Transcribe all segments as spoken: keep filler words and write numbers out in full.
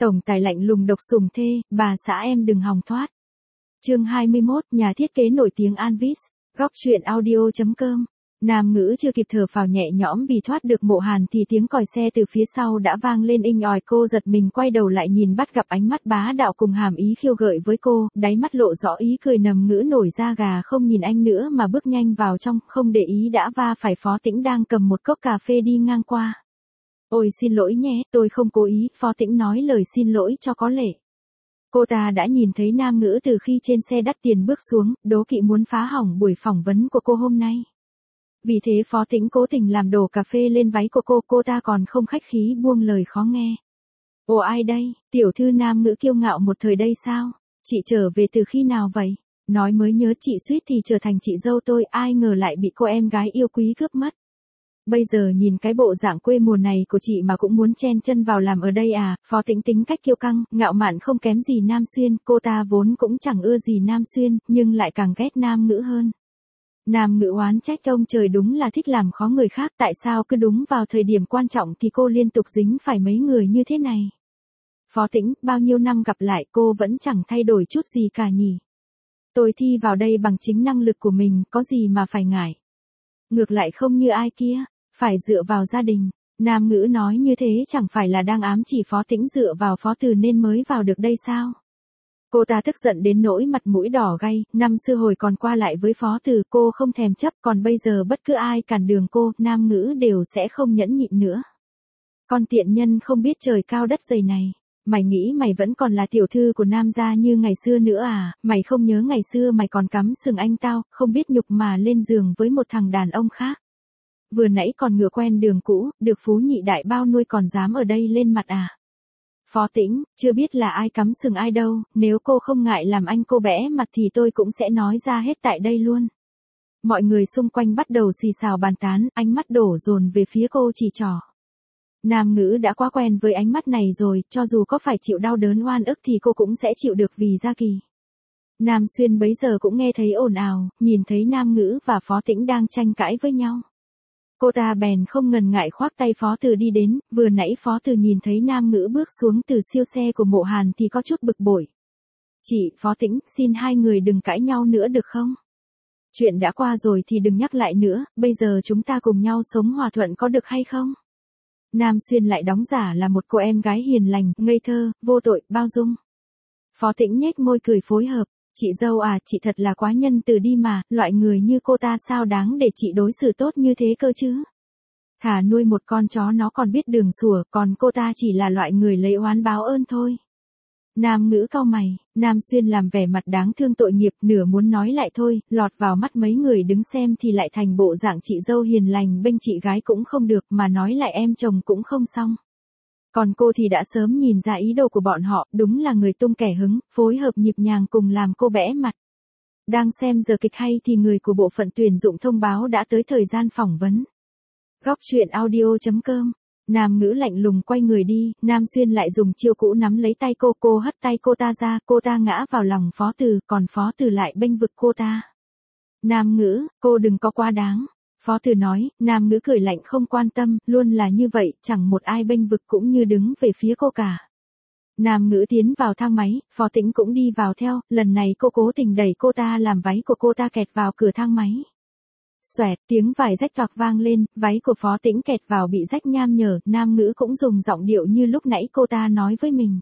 Tổng tài lạnh lùng độc sủng thê, bà xã em đừng hòng thoát. Chương hai mươi mốt, nhà thiết kế nổi tiếng Anvis, góc truyện audio chấm com. Nam Ngữ chưa kịp thở phào nhẹ nhõm vì thoát được Mộ Hàn thì tiếng còi xe từ phía sau đã vang lên inh ỏi, cô giật mình quay đầu lại nhìn, bắt gặp ánh mắt bá đạo cùng hàm ý khiêu gợi với cô, đáy mắt lộ rõ ý cười. Nằm Ngữ nổi da gà, không nhìn anh nữa mà bước nhanh vào trong, không để ý đã va phải Phó Tĩnh đang cầm một cốc cà phê đi ngang qua. Ôi xin lỗi nhé, tôi không cố ý, Phó Tĩnh nói lời xin lỗi cho có lệ. Cô ta đã nhìn thấy Nam Ngữ từ khi trên xe đắt tiền bước xuống, đố kỵ muốn phá hỏng buổi phỏng vấn của cô hôm nay. Vì thế Phó Tĩnh cố tình làm đổ cà phê lên váy của cô, cô ta còn không khách khí buông lời khó nghe. Ồ ai đây, tiểu thư Nam Ngữ kiêu ngạo một thời đây sao? Chị trở về từ khi nào vậy? Nói mới nhớ chị suýt thì trở thành chị dâu tôi, ai ngờ lại bị cô em gái yêu quý cướp mất. Bây giờ nhìn cái bộ dạng quê mùa này của chị mà cũng muốn chen chân vào làm ở đây à? Phó Tĩnh tính cách kiêu căng, ngạo mạn không kém gì Nam Xuyên, cô ta vốn cũng chẳng ưa gì Nam Xuyên, nhưng lại càng ghét Nam Ngữ hơn. Nam Ngữ oán trách ông trời đúng là thích làm khó người khác, tại sao cứ đúng vào thời điểm quan trọng thì cô liên tục dính phải mấy người như thế này. Phó Tĩnh, bao nhiêu năm gặp lại cô vẫn chẳng thay đổi chút gì cả nhỉ. Tôi thi vào đây bằng chính năng lực của mình, có gì mà phải ngại. Ngược lại không như ai kia, phải dựa vào gia đình. Nam Ngữ nói như thế chẳng phải là đang ám chỉ Phó Tĩnh dựa vào Phó Từ nên mới vào được đây sao? Cô ta tức giận đến nỗi mặt mũi đỏ gay, năm xưa hồi còn qua lại với Phó Từ cô không thèm chấp, còn bây giờ bất cứ ai cản đường cô, Nam Ngữ đều sẽ không nhẫn nhịn nữa. Con tiện nhân không biết trời cao đất dày này, mày nghĩ mày vẫn còn là tiểu thư của Nam gia như ngày xưa nữa à? Mày không nhớ ngày xưa mày còn cắm sừng anh tao, không biết nhục mà lên giường với một thằng đàn ông khác. Vừa nãy còn ngựa quen đường cũ, được phú nhị đại bao nuôi còn dám ở đây lên mặt à? Phó Tĩnh, chưa biết là ai cắm sừng ai đâu, nếu cô không ngại làm anh cô bẽ mặt thì tôi cũng sẽ nói ra hết tại đây luôn. Mọi người xung quanh bắt đầu xì xào bàn tán, ánh mắt đổ dồn về phía cô chỉ trỏ. Nam Ngữ đã quá quen với ánh mắt này rồi, cho dù có phải chịu đau đớn oan ức thì cô cũng sẽ chịu được vì Gia Kỳ. Nam Xuyên bấy giờ cũng nghe thấy ồn ào, nhìn thấy Nam Ngữ và Phó Tĩnh đang tranh cãi với nhau. Cô ta bèn không ngần ngại khoác tay Phó Từ đi đến, vừa nãy Phó Từ nhìn thấy Nam Ngữ bước xuống từ siêu xe của Mộ Hàn thì có chút bực bội. Chị, Phó Tĩnh, xin hai người đừng cãi nhau nữa được không? Chuyện đã qua rồi thì đừng nhắc lại nữa, bây giờ chúng ta cùng nhau sống hòa thuận có được hay không? Nam Xuyên lại đóng giả là một cô em gái hiền lành, ngây thơ, vô tội, bao dung. Phó Tĩnh nhếch môi cười phối hợp. Chị dâu à, chị thật là quá nhân từ đi mà, loại người như cô ta sao đáng để chị đối xử tốt như thế cơ chứ. Thà nuôi một con chó nó còn biết đường sủa, còn cô ta chỉ là loại người lấy oán báo ơn thôi. Nam Ngữ cau mày, Nam Xuyên làm vẻ mặt đáng thương tội nghiệp, nửa muốn nói lại thôi, lọt vào mắt mấy người đứng xem thì lại thành bộ dạng chị dâu hiền lành bênh chị gái cũng không được, mà nói lại em chồng cũng không xong. Còn cô thì đã sớm nhìn ra ý đồ của bọn họ, đúng là người tung kẻ hứng, phối hợp nhịp nhàng cùng làm cô bẽ mặt. Đang xem giờ kịch hay thì người của bộ phận tuyển dụng thông báo đã tới thời gian phỏng vấn. Góc truyện audio chấm com. Nam Ngữ lạnh lùng quay người đi, Nam Xuyên lại dùng chiêu cũ nắm lấy tay cô, cô hất tay cô ta ra, cô ta ngã vào lòng Phó Từ, còn Phó Từ lại bênh vực cô ta. Nam Ngữ, cô đừng có quá đáng. Phó Từ nói, Nam Ngữ cười lạnh không quan tâm, luôn là như vậy, chẳng một ai bênh vực cũng như đứng về phía cô cả. Nam Ngữ tiến vào thang máy, Phó Tĩnh cũng đi vào theo, lần này cô cố tình đẩy cô ta làm váy của cô ta kẹt vào cửa thang máy. Xoẹt, tiếng vải rách toạc vang lên, váy của Phó Tĩnh kẹt vào bị rách nham nhở, Nam Ngữ cũng dùng giọng điệu như lúc nãy cô ta nói với mình.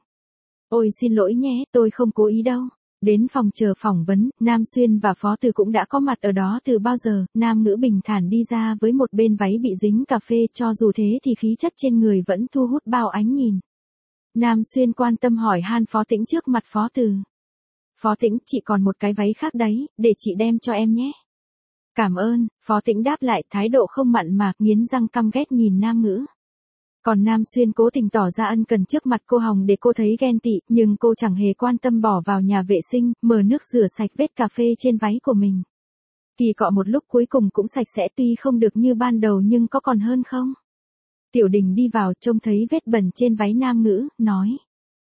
Ôi xin lỗi nhé, tôi không cố ý đâu. Đến phòng chờ phỏng vấn, Nam Xuyên và Phó Từ cũng đã có mặt ở đó từ bao giờ, Nam Ngữ bình thản đi ra với một bên váy bị dính cà phê, cho dù thế thì khí chất trên người vẫn thu hút bao ánh nhìn. Nam Xuyên quan tâm hỏi han Phó Tĩnh trước mặt Phó Từ. Phó Tĩnh, chị còn một cái váy khác đấy, để chị đem cho em nhé. Cảm ơn, Phó Tĩnh đáp lại, thái độ không mặn mà, nghiến răng căm ghét nhìn Nam Ngữ. Còn Nam Xuyên cố tình tỏ ra ân cần trước mặt cô Hồng để cô thấy ghen tị, nhưng cô chẳng hề quan tâm, bỏ vào nhà vệ sinh, mở nước rửa sạch vết cà phê trên váy của mình. Kỳ cọ một lúc cuối cùng cũng sạch sẽ, tuy không được như ban đầu nhưng có còn hơn không? Tiểu Đình đi vào, trông thấy vết bẩn trên váy Nam Ngữ, nói.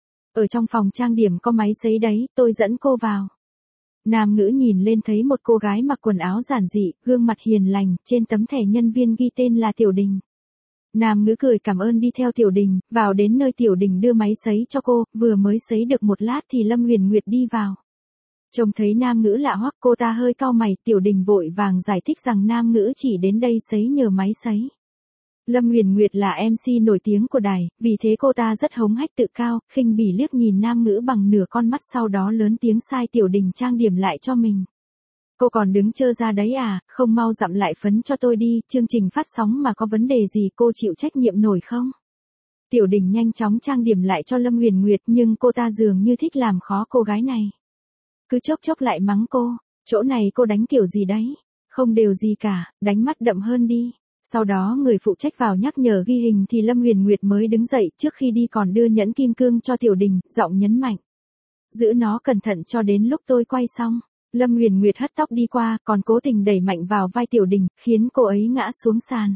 Ở trong phòng trang điểm có máy sấy đấy, tôi dẫn cô vào. Nam Ngữ nhìn lên thấy một cô gái mặc quần áo giản dị, gương mặt hiền lành, trên tấm thẻ nhân viên ghi tên là Tiểu Đình. Nam Ngữ cười cảm ơn đi theo Tiểu Đình, vào đến nơi Tiểu Đình đưa máy sấy cho cô, vừa mới sấy được một lát thì Lâm Huyền Nguyệt đi vào. Trông thấy Nam Ngữ lạ hoắc, cô ta hơi cau mày, Tiểu Đình vội vàng giải thích rằng Nam Ngữ chỉ đến đây sấy nhờ máy sấy. Lâm Huyền Nguyệt là em xê nổi tiếng của đài, vì thế cô ta rất hống hách tự cao, khinh bỉ liếc nhìn Nam Ngữ bằng nửa con mắt, sau đó lớn tiếng sai Tiểu Đình trang điểm lại cho mình. Cô còn đứng trơ ra đấy à, không mau dặm lại phấn cho tôi đi, chương trình phát sóng mà có vấn đề gì cô chịu trách nhiệm nổi không? Tiểu Đình nhanh chóng trang điểm lại cho Lâm Huyền Nguyệt, nhưng cô ta dường như thích làm khó cô gái này. Cứ chốc chốc lại mắng cô, chỗ này cô đánh kiểu gì đấy? Không đều gì cả, đánh mắt đậm hơn đi. Sau đó người phụ trách vào nhắc nhở ghi hình thì Lâm Huyền Nguyệt mới đứng dậy, trước khi đi còn đưa nhẫn kim cương cho Tiểu Đình, giọng nhấn mạnh. Giữ nó cẩn thận cho đến lúc tôi quay xong. Lâm Huyền Nguyệt hất tóc đi qua, còn cố tình đẩy mạnh vào vai Tiểu Đình, khiến cô ấy ngã xuống sàn.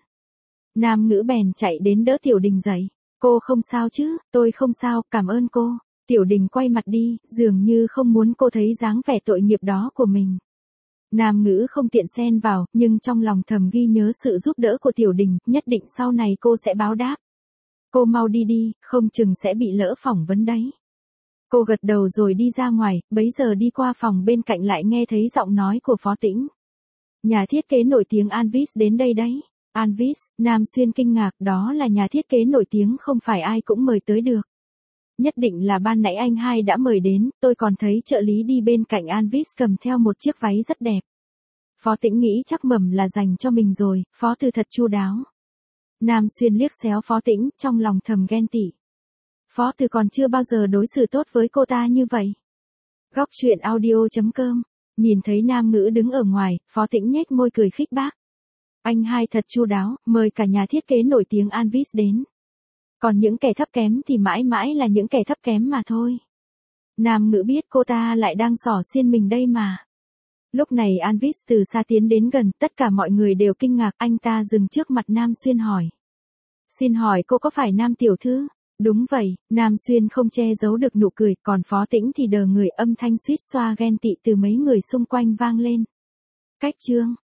Nam Ngữ bèn chạy đến đỡ Tiểu Đình dậy. Cô không sao chứ? Tôi không sao, cảm ơn cô. Tiểu Đình quay mặt đi, dường như không muốn cô thấy dáng vẻ tội nghiệp đó của mình. Nam Ngữ không tiện xen vào, nhưng trong lòng thầm ghi nhớ sự giúp đỡ của Tiểu Đình, nhất định sau này cô sẽ báo đáp. Cô mau đi đi, không chừng sẽ bị lỡ phỏng vấn đấy. Cô gật đầu rồi đi ra ngoài, bấy giờ đi qua phòng bên cạnh lại nghe thấy giọng nói của Phó Tĩnh. Nhà thiết kế nổi tiếng Anvis đến đây đấy. Anvis, Nam Xuyên kinh ngạc, đó là nhà thiết kế nổi tiếng không phải ai cũng mời tới được. Nhất định là ban nãy anh hai đã mời đến, tôi còn thấy trợ lý đi bên cạnh Anvis cầm theo một chiếc váy rất đẹp. Phó Tĩnh nghĩ chắc mầm là dành cho mình rồi, Phó Từ thật chu đáo. Nam Xuyên liếc xéo Phó Tĩnh, trong lòng thầm ghen tị. Phó Từ còn chưa bao giờ đối xử tốt với cô ta như vậy. Góc truyện audio chấm com. Nhìn thấy Nam Ngữ đứng ở ngoài, Phó Tĩnh nhếch môi cười khích bác. Anh hai thật chu đáo, mời cả nhà thiết kế nổi tiếng Anvis đến. Còn những kẻ thấp kém thì mãi mãi là những kẻ thấp kém mà thôi. Nam Ngữ biết cô ta lại đang xỏ xiên mình đây mà. Lúc này Anvis từ xa tiến đến gần, tất cả mọi người đều kinh ngạc, anh ta dừng trước mặt Nam Xuyên hỏi. Xin hỏi cô có phải Nam tiểu thư? Đúng vậy, Nam Xuyên không che giấu được nụ cười, còn Phó Tĩnh thì đờ người, âm thanh suýt xoa ghen tị từ mấy người xung quanh vang lên. Cách chương